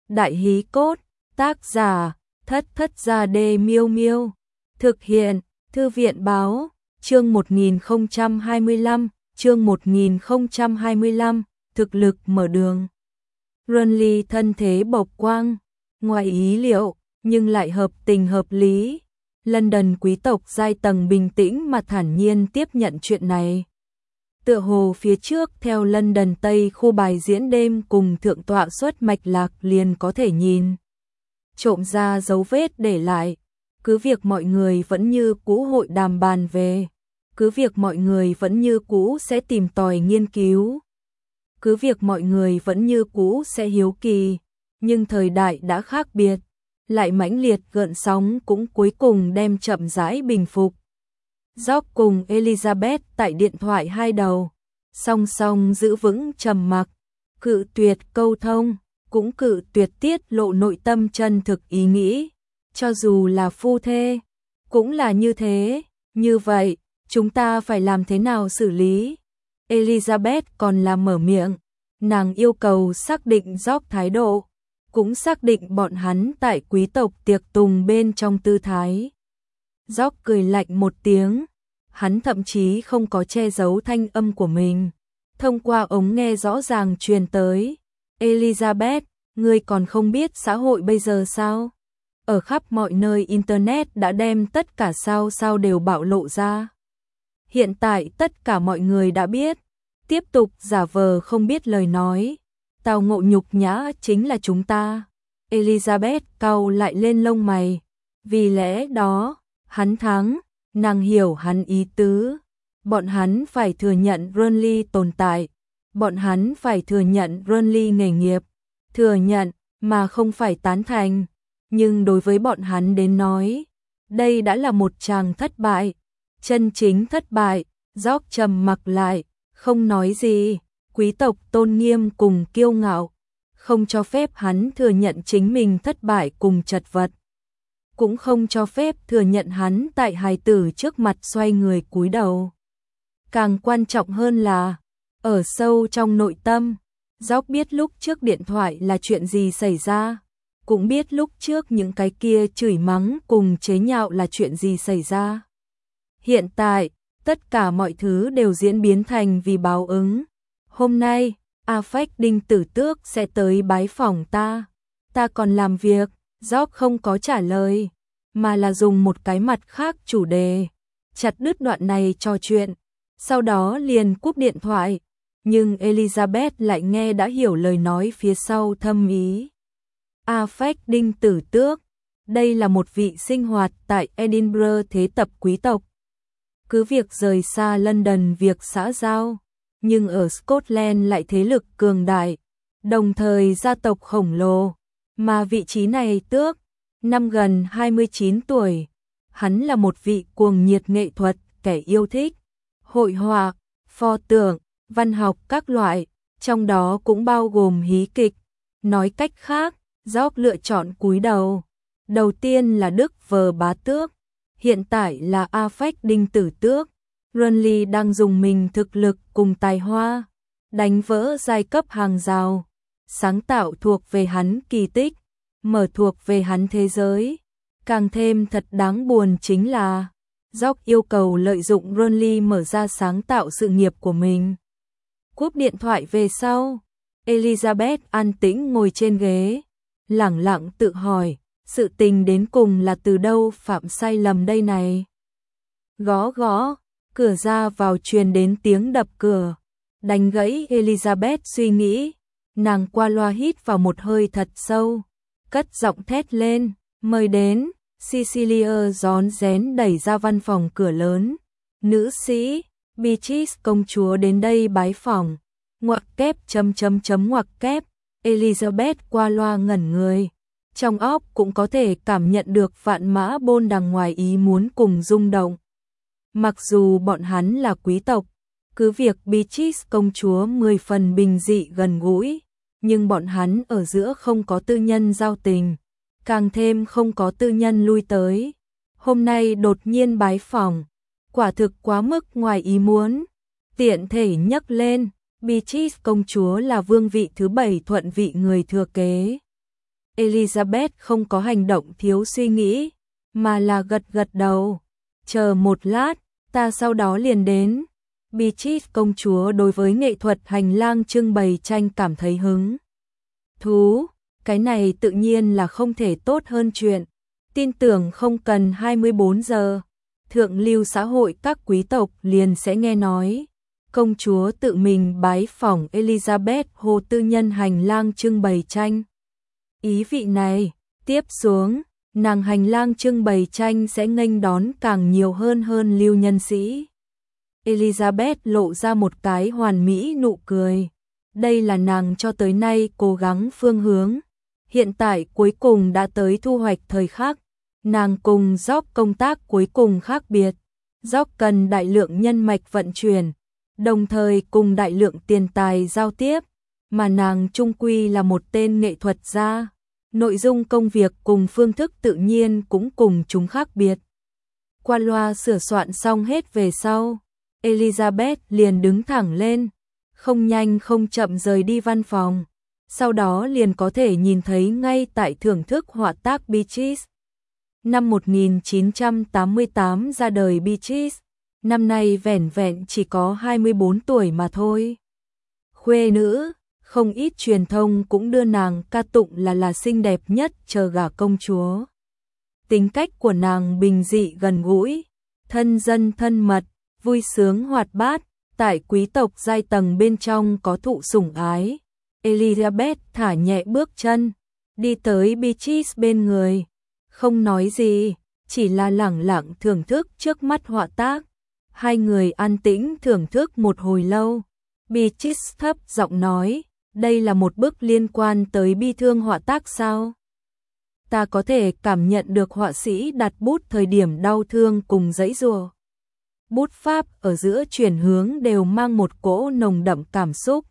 Đại hí cốt, tác giả, Thất Thất Gia Đê Miêu Miêu. Thực hiện, Thư viện báo, chương 1025, thực lực mở đường. Renly thân thế bộc quang, ngoài ý liệu, nhưng lại hợp tình hợp lý. London quý tộc giai tầng bình tĩnh mà thản nhiên tiếp nhận chuyện này. Tựa hồ phía trước theo London Tây khu bài diễn đêm cùng thượng tọa xuất mạch lạc liền có thể nhìn trộm ra dấu vết để lại. Cứ việc mọi người vẫn như cũ hội đàm bàn về, cứ việc mọi người vẫn như cũ sẽ tìm tòi nghiên cứu, cứ việc mọi người vẫn như cũ sẽ hiếu kỳ, nhưng thời đại đã khác biệt, lại mãnh liệt gợn sóng cũng cuối cùng đem chậm rãi bình phục. George cùng Elizabeth tại điện thoại hai đầu, song song giữ vững trầm mặc, cự tuyệt câu thông, cũng cự tuyệt tiết lộ nội tâm chân thực ý nghĩ. Cho dù là phu thê, cũng là như thế. Như vậy, chúng ta phải làm thế nào xử lý? Elizabeth còn là mở miệng, nàng yêu cầu xác định George thái độ, cũng xác định bọn hắn tại quý tộc tiệc tùng bên trong tư thái. George cười lạnh một tiếng, hắn thậm chí không có che giấu thanh âm của mình, thông qua ống nghe rõ ràng truyền tới. Elizabeth, ngươi còn không biết xã hội bây giờ sao? Ở khắp mọi nơi Internet đã đem tất cả sao đều bạo lộ ra. Hiện tại tất cả mọi người đã biết, tiếp tục giả vờ không biết lời nói, tao ngộ nhục nhã chính là chúng ta. Elizabeth cau lại lên lông mày, vì lẽ đó, hắn thắng, nàng hiểu hắn ý tứ. Bọn hắn phải thừa nhận Renly tồn tại, bọn hắn phải thừa nhận Renly nghề nghiệp, thừa nhận mà không phải tán thành. Nhưng đối với bọn hắn đến nói, đây đã là một tràng thất bại, chân chính thất bại. George trầm mặc lại, không nói gì. Quý tộc tôn nghiêm cùng kiêu ngạo, không cho phép hắn thừa nhận chính mình thất bại cùng chật vật, cũng không cho phép thừa nhận hắn tại hài tử trước mặt xoay người cúi đầu. Càng quan trọng hơn là, ở sâu trong nội tâm, George biết lúc trước điện thoại là chuyện gì xảy ra, cũng biết lúc trước những cái kia chửi mắng cùng chế nhạo là chuyện gì xảy ra. Hiện tại, tất cả mọi thứ đều diễn biến thành vì báo ứng. Hôm nay, Affleck Đinh Tử Tước sẽ tới bái phỏng ta. Ta còn làm việc. George không có trả lời, mà là dùng một cái mặt khác chủ đề, chặt đứt đoạn này trò chuyện, sau đó liền cúp điện thoại. Nhưng Elizabeth lại nghe đã hiểu lời nói phía sau thâm ý. Affleck Đinh Tử Tước, đây là một vị sinh hoạt tại Edinburgh thế tập quý tộc. Cứ việc rời xa London việc xã giao, nhưng ở Scotland lại thế lực cường đại, đồng thời gia tộc khổng lồ, mà vị trí này tước, năm gần 29 tuổi, hắn là một vị cuồng nhiệt nghệ thuật, kẻ yêu thích hội họa, pho tượng, văn học các loại, trong đó cũng bao gồm hí kịch. Nói cách khác, George lựa chọn cúi đầu. Đầu tiên là Đức Vờ Bá Tước, hiện tại là Affleck Đinh Tử Tước. Renly đang dùng mình thực lực cùng tài hoa, đánh vỡ giai cấp hàng rào, sáng tạo thuộc về hắn kỳ tích, mở thuộc về hắn thế giới. Càng thêm thật đáng buồn chính là, George yêu cầu lợi dụng Renly mở ra sáng tạo sự nghiệp của mình. Cúp điện thoại về sau, Elizabeth an tĩnh ngồi trên ghế, lẳng lặng tự hỏi, sự tình đến cùng là từ đâu phạm sai lầm đây này. Gõ gõ, cửa ra vào truyền đến tiếng đập cửa, đánh gãy Elizabeth suy nghĩ. Nàng qua loa hít vào một hơi thật sâu, cất giọng thét lên, mời đến. Cecilia rón rén đẩy ra văn phòng cửa lớn. Nữ sĩ, Beatrice công chúa đến đây bái phỏng. Ngoặc kép ngoặc kép. Elizabeth qua loa ngẩn người. Trong óc cũng có thể cảm nhận được vạn mã bôn đằng ngoài ý muốn cùng rung động. Mặc dù bọn hắn là quý tộc, cứ việc Beatrice công chúa 10 phần bình dị gần gũi, nhưng bọn hắn ở giữa không có tư nhân giao tình, càng thêm không có tư nhân lui tới. Hôm nay đột nhiên bái phỏng, quả thực quá mức ngoài ý muốn. Tiện thể nhắc lên, Beatrice công chúa là vương vị thứ 7 thuận vị người thừa kế. Elizabeth không có hành động thiếu suy nghĩ, mà là gật gật đầu. Chờ một lát, ta sau đó liền đến. Beatrice công chúa đối với nghệ thuật hành lang trưng bày tranh cảm thấy hứng thú, cái này tự nhiên là không thể tốt hơn chuyện. Tin tưởng không cần 24 giờ, thượng lưu xã hội các quý tộc liền sẽ nghe nói. Công chúa tự mình bái phỏng Elizabeth hồ tư nhân hành lang trưng bày tranh. Ý vị này, tiếp xuống, nàng hành lang trưng bày tranh sẽ nghênh đón càng nhiều hơn lưu nhân sĩ. Elizabeth lộ ra một cái hoàn mỹ nụ cười. Đây là nàng cho tới nay cố gắng phương hướng. Hiện tại cuối cùng đã tới thu hoạch thời khắc. Nàng cùng Job công tác cuối cùng khác biệt. Job cần đại lượng nhân mạch vận chuyển, đồng thời cùng đại lượng tiền tài giao tiếp, mà nàng chung quy là một tên nghệ thuật gia. Nội dung công việc cùng phương thức tự nhiên cũng cùng chúng khác biệt. Qua loa sửa soạn xong hết về sau, Elizabeth liền đứng thẳng lên, không nhanh không chậm rời đi văn phòng. Sau đó liền có thể nhìn thấy ngay tại thưởng thức họa tác Beatrice. Năm 1988 ra đời Beatrice, năm nay vẻn vẹn chỉ có 24 tuổi mà thôi. Khuê nữ, không ít truyền thông cũng đưa nàng ca tụng là xinh đẹp nhất chờ gả công chúa. Tính cách của nàng bình dị gần gũi, thân dân thân mật, vui sướng hoạt bát, tại quý tộc giai tầng bên trong có thụ sủng ái. Elizabeth thả nhẹ bước chân, đi tới Beatrice bên người, không nói gì, chỉ là lẳng lặng thưởng thức trước mắt họa tác. Hai người an tĩnh thưởng thức một hồi lâu. Beatrice thấp giọng nói, đây là một bức liên quan tới bi thương họa tác sao? Ta có thể cảm nhận được họa sĩ đặt bút thời điểm đau thương cùng giãy giụa. Bút pháp ở giữa chuyển hướng đều mang một cỗ nồng đậm cảm xúc.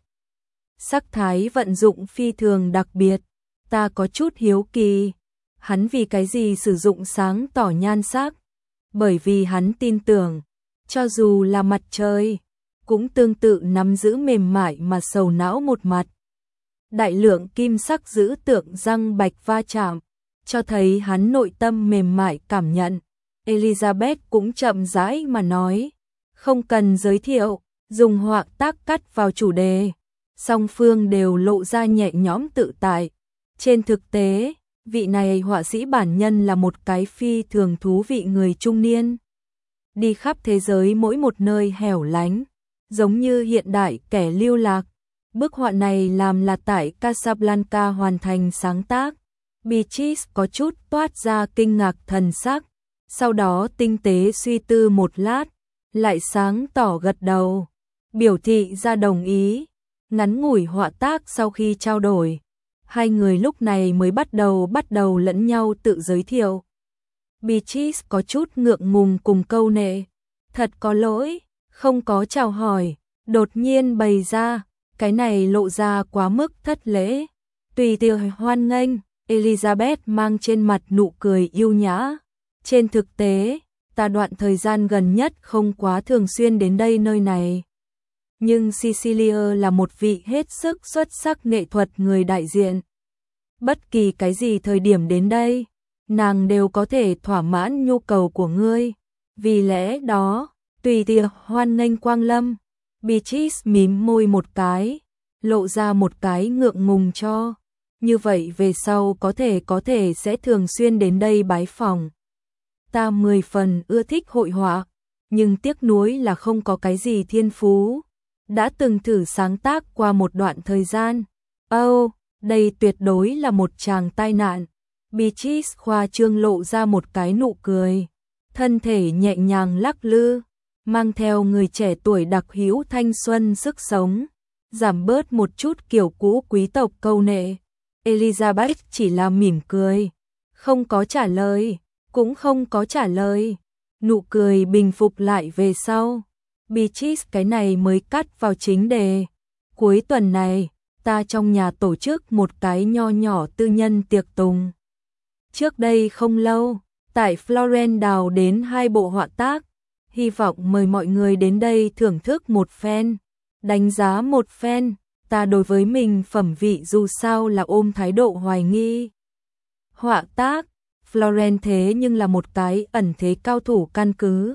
Sắc thái vận dụng phi thường đặc biệt, ta có chút hiếu kỳ, hắn vì cái gì sử dụng sáng tỏ nhan sắc? Bởi vì hắn tin tưởng, cho dù là mặt trời, cũng tương tự nắm giữ mềm mại mà sầu não một mặt. Đại lượng kim sắc giữ tượng răng bạch va chạm, cho thấy hắn nội tâm mềm mại cảm nhận. Elizabeth cũng chậm rãi mà nói, không cần giới thiệu, dùng họa tác cắt vào chủ đề. Song phương đều lộ ra nhẹ nhõm tự tại. Trên thực tế, vị này họa sĩ bản nhân là một cái phi thường thú vị người trung niên. Đi khắp thế giới mỗi một nơi hẻo lánh, giống như hiện đại kẻ lưu lạc. Bức họa này làm là tại Casablanca hoàn thành sáng tác. Beatrice có chút toát ra kinh ngạc thần sắc, sau đó tinh tế suy tư một lát, lại sáng tỏ gật đầu, biểu thị ra đồng ý. Ngắn ngủi họa tác sau khi trao đổi, hai người lúc này mới bắt đầu lẫn nhau tự giới thiệu. Beatrice có chút ngượng ngùng cùng câu nệ, thật có lỗi, không có chào hỏi, đột nhiên bày ra, cái này lộ ra quá mức thất lễ. Tùy tiện hoan nghênh, Elizabeth mang trên mặt nụ cười yêu nhã. Trên thực tế, ta đoạn thời gian gần nhất không quá thường xuyên đến đây nơi này. Nhưng Cecilia là một vị hết sức xuất sắc nghệ thuật người đại diện. Bất kỳ cái gì thời điểm đến đây, nàng đều có thể thỏa mãn nhu cầu của ngươi. Vì lẽ đó, tùy tiện hoan nghênh quang lâm. Beatrice mím môi một cái, lộ ra một cái ngượng ngùng cho. Như vậy về sau có thể sẽ thường xuyên đến đây bái phỏng. Ta 10 phần ưa thích hội họa, nhưng tiếc nuối là không có cái gì thiên phú. Đã từng thử sáng tác qua một đoạn thời gian. Đây tuyệt đối là một tràng tai nạn. Beatrice khoa trương lộ ra một cái nụ cười, thân thể nhẹ nhàng lắc lư, mang theo người trẻ tuổi đặc hữu thanh xuân sức sống, giảm bớt một chút kiểu cũ quý tộc câu nệ. Elizabeth chỉ là mỉm cười, không có trả lời, cũng không có trả lời. Nụ cười bình phục lại về sau, Beatrice cái này mới cắt vào chính đề. Cuối tuần này, ta trong nhà tổ chức một cái nho nhỏ tư nhân tiệc tùng. Trước đây không lâu, tại Florence đào đến 2 bộ họa tác, hy vọng mời mọi người đến đây thưởng thức một phen, đánh giá một phen. Ta đối với mình phẩm vị dù sao là ôm thái độ hoài nghi, Họa tác, Florence thế nhưng là một cái ẩn thế cao thủ căn cứ.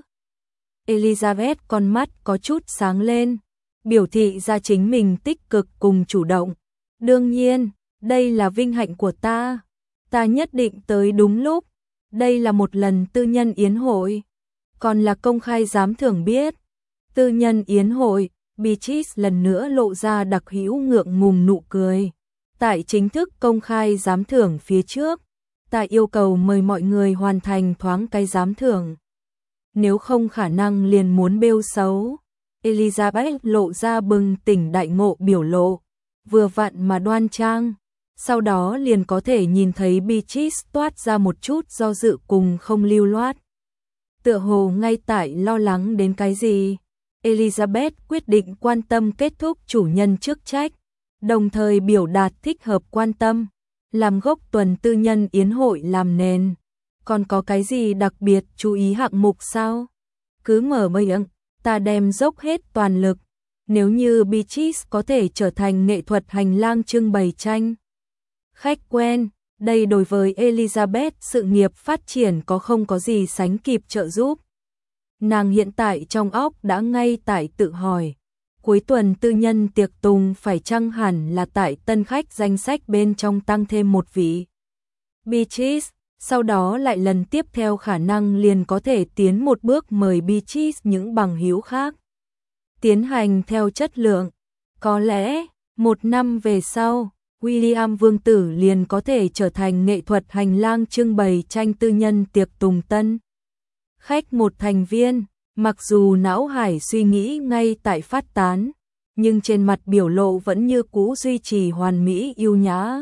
Elizabeth con mắt có chút sáng lên, biểu thị ra chính mình tích cực cùng chủ động. Đương nhiên, đây là vinh hạnh của ta. Ta nhất định tới đúng lúc. Đây là một lần tư nhân yến hội, còn là công khai giám thưởng biết. Tư nhân yến hội, Beatrice lần nữa lộ ra đặc hữu ngượng ngùng nụ cười. Tại chính thức công khai giám thưởng phía trước, ta yêu cầu mời mọi người hoàn thành thoáng cái giám thưởng. Nếu không khả năng liền muốn bêu xấu. Elizabeth lộ ra bừng tỉnh đại ngộ biểu lộ, vừa vặn mà đoan trang. Sau đó liền có thể nhìn thấy Beatrice toát ra một chút do dự cùng không lưu loát. Tựa hồ ngay tại lo lắng đến cái gì. Elizabeth quyết định quan tâm kết thúc chủ nhân chức trách, đồng thời biểu đạt thích hợp quan tâm, làm gốc tuần tư nhân yến hội làm nền. Còn có cái gì đặc biệt chú ý hạng mục sao? Cứ mở miệng, ta đem dốc hết toàn lực. Nếu như Beatrice có thể trở thành nghệ thuật hành lang trưng bày tranh khách quen, đây đối với Elizabeth sự nghiệp phát triển không có gì sánh kịp trợ giúp. Nàng hiện tại trong óc đã ngay tại tự hỏi, cuối tuần tư nhân tiệc tùng phải chăng hẳn là tại tân khách danh sách bên trong tăng thêm một vị Beatrice, sau đó lại lần tiếp theo khả năng liền có thể tiến một bước mời Beatrice những bằng hữu khác. Tiến hành theo chất lượng, có lẽ, 1 năm về sau, William Vương tử liền có thể trở thành nghệ thuật hành lang trưng bày tranh tư nhân tiệc tùng tân khách một thành viên. Mặc dù não hải suy nghĩ ngay tại phát tán, nhưng trên mặt biểu lộ vẫn như cũ duy trì hoàn mỹ yêu nhã.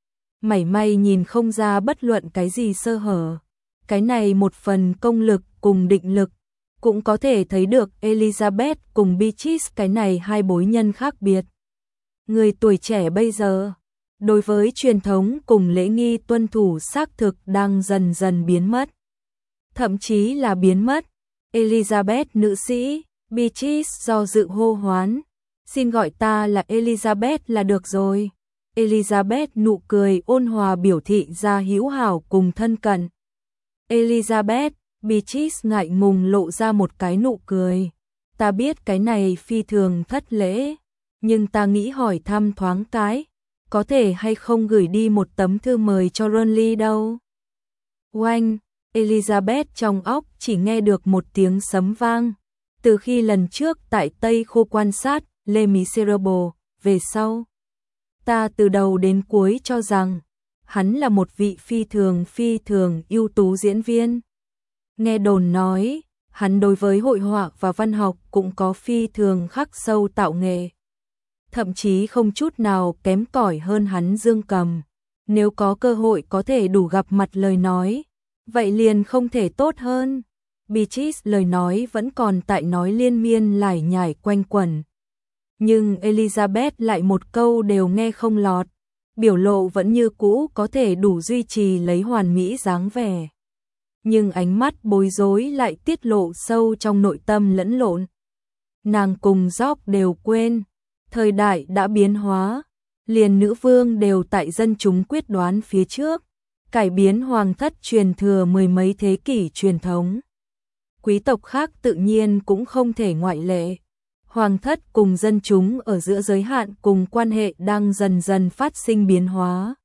Mảy may nhìn không ra bất luận cái gì sơ hở. Cái này một phần công lực cùng định lực, cũng có thể thấy được Elizabeth cùng Beatrice cái này hai bối nhân khác biệt. Người tuổi trẻ bây giờ, đối với truyền thống cùng lễ nghi tuân thủ xác thực đang dần dần biến mất. Thậm chí là biến mất. Elizabeth nữ sĩ, Beatrice do dự hô hoán. Xin gọi ta là Elizabeth là được rồi. Elizabeth nụ cười ôn hòa biểu thị ra hữu hảo cùng thân cận. Elizabeth, Beatrice ngại ngùng lộ ra một cái nụ cười. Ta biết cái này phi thường thất lễ, nhưng ta nghĩ hỏi thăm thoáng cái, có thể hay không gửi đi một tấm thư mời cho Ronly đâu. Oanh! Elizabeth trong óc chỉ nghe được một tiếng sấm vang. Từ khi lần trước tại Tây khu quan sát Les Miserables về sau, ta từ đầu đến cuối cho rằng hắn là một vị phi thường ưu tú diễn viên. Nghe đồn nói, hắn đối với hội họa và văn học cũng có phi thường khắc sâu tạo nghệ. Thậm chí không chút nào kém cỏi hơn hắn Dương Cầm. Nếu có cơ hội có thể đủ gặp mặt lời nói, vậy liền không thể tốt hơn. Beatrice lời nói vẫn còn tại nói liên miên lải nhải quanh quẩn. Nhưng Elizabeth lại một câu đều nghe không lọt. Biểu lộ vẫn như cũ có thể đủ duy trì lấy hoàn mỹ dáng vẻ. Nhưng ánh mắt bối rối lại tiết lộ sâu trong nội tâm lẫn lộn. Nàng cùng George đều quên. Thời đại đã biến hóa. Liền nữ vương đều tại dân chúng quyết đoán phía trước. Cải biến hoàng thất truyền thừa mười mấy thế kỷ truyền thống. Quý tộc khác tự nhiên cũng không thể ngoại lệ. Hoàng thất cùng dân chúng ở giữa giới hạn cùng quan hệ đang dần dần phát sinh biến hóa.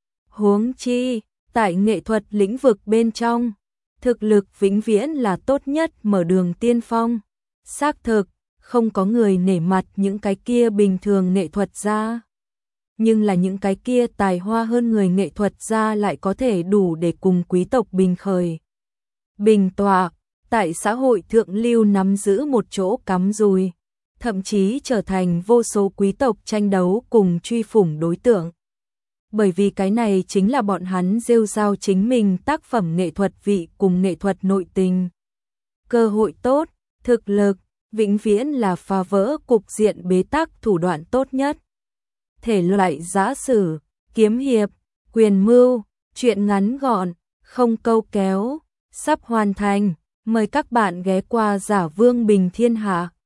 Huống chi, tại nghệ thuật lĩnh vực bên trong, thực lực vĩnh viễn là tốt nhất mở đường tiên phong. Xác thực, không có người nể mặt những cái kia bình thường nghệ thuật gia. Nhưng là những cái kia tài hoa hơn người nghệ thuật gia lại có thể đủ để cùng quý tộc bình khởi. Bình tọa, tại xã hội thượng lưu nắm giữ một chỗ cắm rùi, thậm chí trở thành vô số quý tộc tranh đấu cùng truy phủng đối tượng. Bởi vì cái này chính là bọn hắn rêu rao chính mình tác phẩm nghệ thuật vị cùng nghệ thuật nội tình. Cơ hội tốt, thực lực, vĩnh viễn là phá vỡ cục diện bế tắc thủ đoạn tốt nhất. Thể loại giã sử, kiếm hiệp, quyền mưu, truyện ngắn gọn, không câu kéo, sắp hoàn thành. Mời các bạn ghé qua Giả Vương Bình Thiên Hạ.